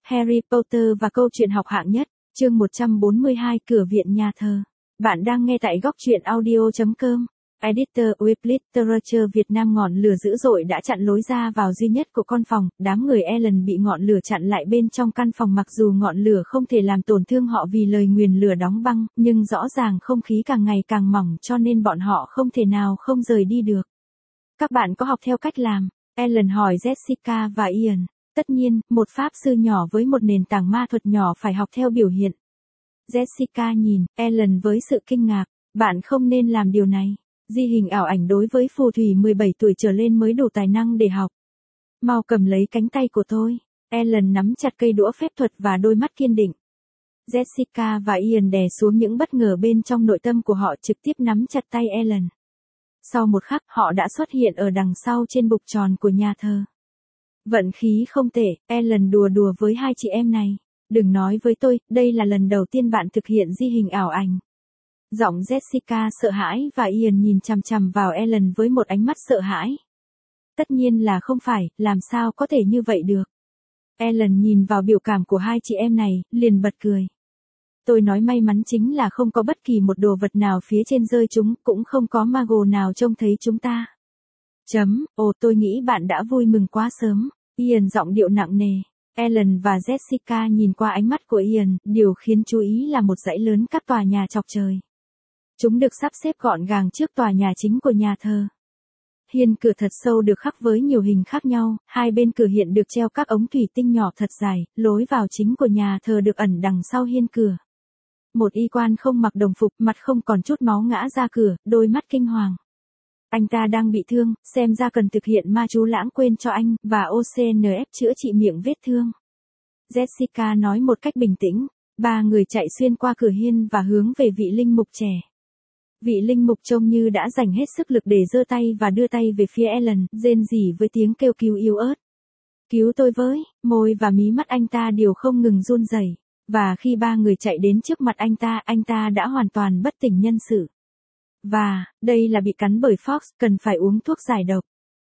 Harry Potter và câu chuyện học hạng nhất, chương 142 cửa viện nhà thờ. Bạn đang nghe tại góc truyện audio.com. Editor with Literature Việt Nam. Ngọn lửa dữ dội đã chặn lối ra vào duy nhất của con phòng, đám người Ellen bị ngọn lửa chặn lại bên trong căn phòng mặc dù ngọn lửa không thể làm tổn thương họ vì lời nguyền lửa đóng băng, nhưng rõ ràng không khí càng ngày càng mỏng cho nên bọn họ không thể nào không rời đi được. Các bạn có học theo cách làm? Ellen hỏi Jessica và Ian. Tất nhiên, một pháp sư nhỏ với một nền tảng ma thuật nhỏ phải học theo biểu hiện. Jessica nhìn Ellen với sự kinh ngạc. Bạn không nên làm điều này. Di hình ảo ảnh đối với phù thủy 17 tuổi trở lên mới đủ tài năng để học. Mau cầm lấy cánh tay của tôi. Ellen nắm chặt cây đũa phép thuật và đôi mắt kiên định. Jessica và Ian đè xuống những bất ngờ bên trong nội tâm của họ trực tiếp nắm chặt tay Ellen. Sau một khắc họ đã xuất hiện ở đằng sau trên bục tròn của nhà thờ. Vận khí không tệ, Ellen đùa đùa với hai chị em này. Đừng nói với tôi, đây là lần đầu tiên bạn thực hiện di hình ảo ảnh. Giọng Jessica sợ hãi và Ian nhìn chằm chằm vào Ellen với một ánh mắt sợ hãi. Tất nhiên là không phải, làm sao có thể như vậy được. Ellen nhìn vào biểu cảm của hai chị em này, liền bật cười. Tôi nói may mắn chính là không có bất kỳ một đồ vật nào phía trên rơi chúng, cũng không có mago nào trông thấy chúng ta. Ồ, tôi nghĩ bạn đã vui mừng quá sớm. Ian giọng điệu nặng nề. Ellen và Jessica nhìn qua ánh mắt của Ian, điều khiến chú ý là một dãy lớn các tòa nhà chọc trời. Chúng được sắp xếp gọn gàng trước tòa nhà chính của nhà thờ. Hiên cửa thật sâu được khắc với nhiều hình khác nhau, hai bên cửa hiện được treo các ống thủy tinh nhỏ thật dài, lối vào chính của nhà thờ được ẩn đằng sau hiên cửa. Một y quan không mặc đồng phục, mặt không còn chút máu ngã ra cửa, đôi mắt kinh hoàng. Anh ta đang bị thương, xem ra cần thực hiện ma chú lãng quên cho anh, và OCNF chữa trị miệng vết thương. Jessica nói một cách bình tĩnh. Ba người chạy xuyên qua cửa hiên và hướng về vị linh mục trẻ. Vị linh mục trông như đã dành hết sức lực để giơ tay và đưa tay về phía Ellen, rên rỉ với tiếng kêu cứu yếu ớt. Cứu tôi với, môi và mí mắt anh ta đều không ngừng run rẩy. Và khi ba người chạy đến trước mặt anh ta đã hoàn toàn bất tỉnh nhân sự. Và, đây là bị cắn bởi Fox, cần phải uống thuốc giải độc.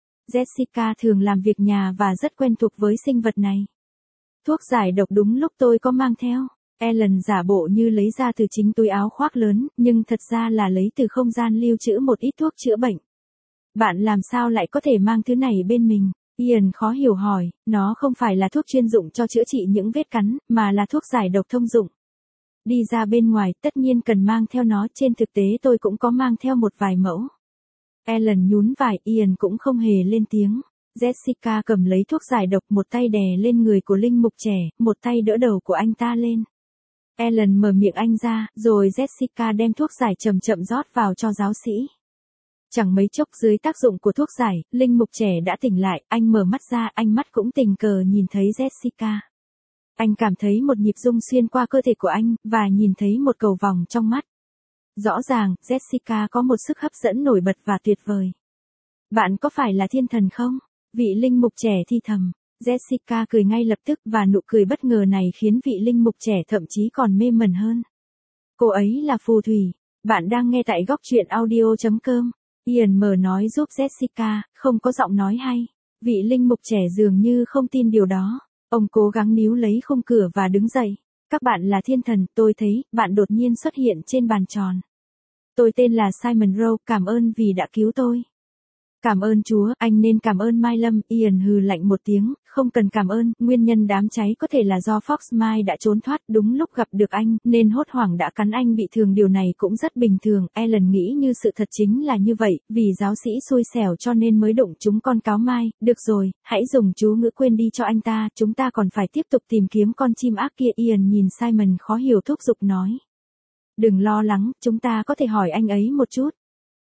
Jessica thường làm việc nhà và rất quen thuộc với sinh vật này. Thuốc giải độc đúng lúc tôi có mang theo. Ellen giả bộ như lấy ra từ chính túi áo khoác lớn, nhưng thật ra là lấy từ không gian lưu trữ một ít thuốc chữa bệnh. Bạn làm sao lại có thể mang thứ này bên mình? Ian khó hiểu hỏi, nó không phải là thuốc chuyên dụng cho chữa trị những vết cắn, mà là thuốc giải độc thông dụng. Đi ra bên ngoài, tất nhiên cần mang theo nó, trên thực tế tôi cũng có mang theo một vài mẫu. Ellen nhún vai, Ian cũng không hề lên tiếng. Jessica cầm lấy thuốc giải độc, một tay đè lên người của linh mục trẻ, một tay đỡ đầu của anh ta lên. Ellen mở miệng anh ra, rồi Jessica đem thuốc giải chậm chậm rót vào cho giáo sĩ. Chẳng mấy chốc dưới tác dụng của thuốc giải, linh mục trẻ đã tỉnh lại, anh mở mắt ra, ánh mắt cũng tình cờ nhìn thấy Jessica. Anh cảm thấy một nhịp rung xuyên qua cơ thể của anh, và nhìn thấy một cầu vòng trong mắt. Rõ ràng, Jessica có một sức hấp dẫn nổi bật và tuyệt vời. Bạn có phải là thiên thần không? Vị linh mục trẻ thi thầm. Jessica cười ngay lập tức và nụ cười bất ngờ này khiến vị linh mục trẻ thậm chí còn mê mẩn hơn. Cô ấy là phù thủy. Bạn đang nghe tại góc truyện audio.com. Ian mở nói giúp Jessica, không có giọng nói hay. Vị linh mục trẻ dường như không tin điều đó. Ông cố gắng níu lấy khung cửa và đứng dậy. Các bạn là thiên thần, tôi thấy, bạn đột nhiên xuất hiện trên bàn tròn. Tôi tên là Simon Rowe, cảm ơn vì đã cứu tôi. Cảm ơn Chúa, anh nên cảm ơn Mai Lâm. Ian hừ lạnh một tiếng, không cần cảm ơn, nguyên nhân đám cháy có thể là do Fox Mai đã trốn thoát đúng lúc gặp được anh, nên hốt hoảng đã cắn anh bị thương, điều này cũng rất bình thường. Ellen nghĩ như sự thật chính là như vậy, vì giáo sĩ xui xẻo cho nên mới đụng chúng con cáo Mai. Được rồi, hãy dùng chú ngữ quên đi cho anh ta, chúng ta còn phải tiếp tục tìm kiếm con chim ác kia. Ian nhìn Simon khó hiểu thúc giục nói. Đừng lo lắng, chúng ta có thể hỏi anh ấy một chút.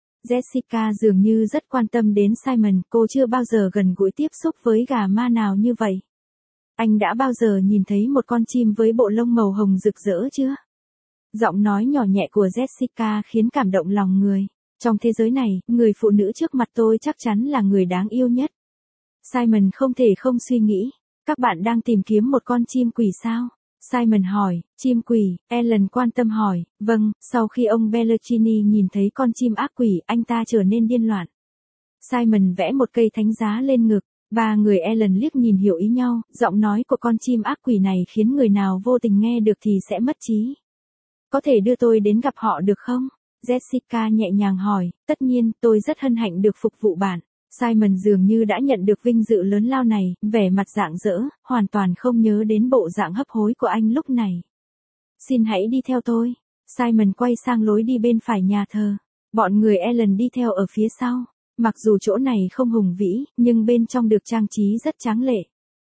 Jessica dường như rất quan tâm đến Simon, cô chưa bao giờ gần gũi tiếp xúc với gà ma nào như vậy. Anh đã bao giờ nhìn thấy một con chim với bộ lông màu hồng rực rỡ chưa? Giọng nói nhỏ nhẹ của Jessica khiến cảm động lòng người. Trong thế giới này, người phụ nữ trước mặt tôi chắc chắn là người đáng yêu nhất. Simon không thể không suy nghĩ. Các bạn đang tìm kiếm một con chim quỷ sao? Simon hỏi, chim quỷ, Ellen quan tâm hỏi, vâng, sau khi ông Belluccini nhìn thấy con chim ác quỷ, anh ta trở nên điên loạn. Simon vẽ một cây thánh giá lên ngực, Ba người Ellen liếc nhìn hiểu ý nhau, giọng nói của con chim ác quỷ này khiến người nào vô tình nghe được thì sẽ mất trí. Có thể đưa tôi đến gặp họ được không? Jessica nhẹ nhàng hỏi, tất nhiên, tôi rất hân hạnh được phục vụ bạn. Simon dường như đã nhận được vinh dự lớn lao này, vẻ mặt rạng rỡ, hoàn toàn không nhớ đến bộ dạng hấp hối của anh lúc này. Xin hãy đi theo tôi. Simon quay sang lối đi bên phải nhà thờ. Bọn người Ellen đi theo ở phía sau. Mặc dù chỗ này không hùng vĩ, nhưng bên trong được trang trí rất tráng lệ.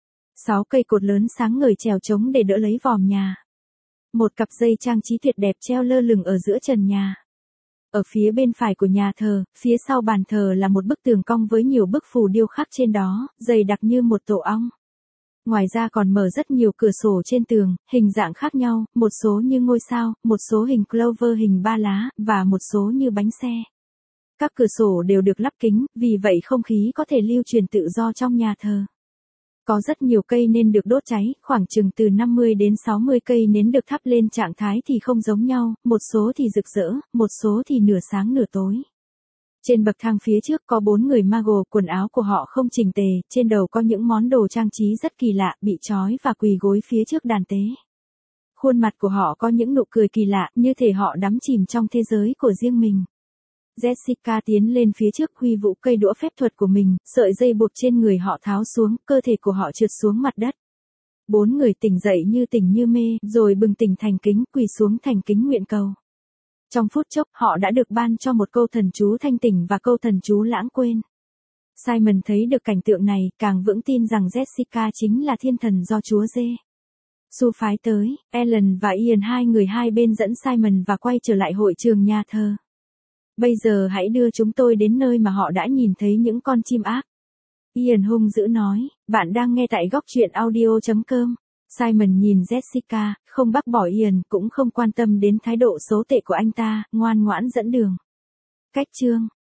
6 cây cột lớn sáng ngời trèo trống để đỡ lấy vòm nhà. Một cặp dây trang trí tuyệt đẹp treo lơ lửng ở giữa trần nhà. Ở phía bên phải của nhà thờ, phía sau bàn thờ là một bức tường cong với nhiều bức phù điêu khắc trên đó, dày đặc như một tổ ong. Ngoài ra còn mở rất nhiều cửa sổ trên tường, hình dạng khác nhau, một số như ngôi sao, một số hình clover hình ba lá, và một số như bánh xe. Các cửa sổ đều được lắp kính, vì vậy không khí có thể lưu truyền tự do trong nhà thờ. Có rất nhiều cây nến được đốt cháy, khoảng chừng từ 50 đến 60 cây nến được thắp lên trạng thái thì không giống nhau, một số thì rực rỡ, một số thì nửa sáng nửa tối. Trên bậc thang phía trước có 4 người Muggle, quần áo của họ không chỉnh tề, trên đầu có những món đồ trang trí rất kỳ lạ, bị trói và quỳ gối phía trước đàn tế. Khuôn mặt của họ có những nụ cười kỳ lạ, như thể họ đắm chìm trong thế giới của riêng mình. Jessica tiến lên phía trước huy vũ cây đũa phép thuật của mình, sợi dây buộc trên người họ tháo xuống, cơ thể của họ trượt xuống mặt đất. 4 người tỉnh dậy như tỉnh như mê, rồi bừng tỉnh thành kính, quỳ xuống thành kính nguyện cầu. Trong phút chốc, họ đã được ban cho một câu thần chú thanh tỉnh và câu thần chú lãng quên. Simon thấy được cảnh tượng này, càng vững tin rằng Jessica chính là thiên thần do Chúa Giê xu phái tới. Ellen và Ian hai người hai bên dẫn Simon và quay trở lại hội trường nhà thờ. Bây giờ hãy đưa chúng tôi đến nơi mà họ đã nhìn thấy những con chim ác. Ian hung dữ nói, bạn đang nghe tại góc truyện audio.com. Simon nhìn Jessica, không bác bỏ Ian, cũng không quan tâm đến thái độ xấu tệ của anh ta, ngoan ngoãn dẫn đường. Cách chương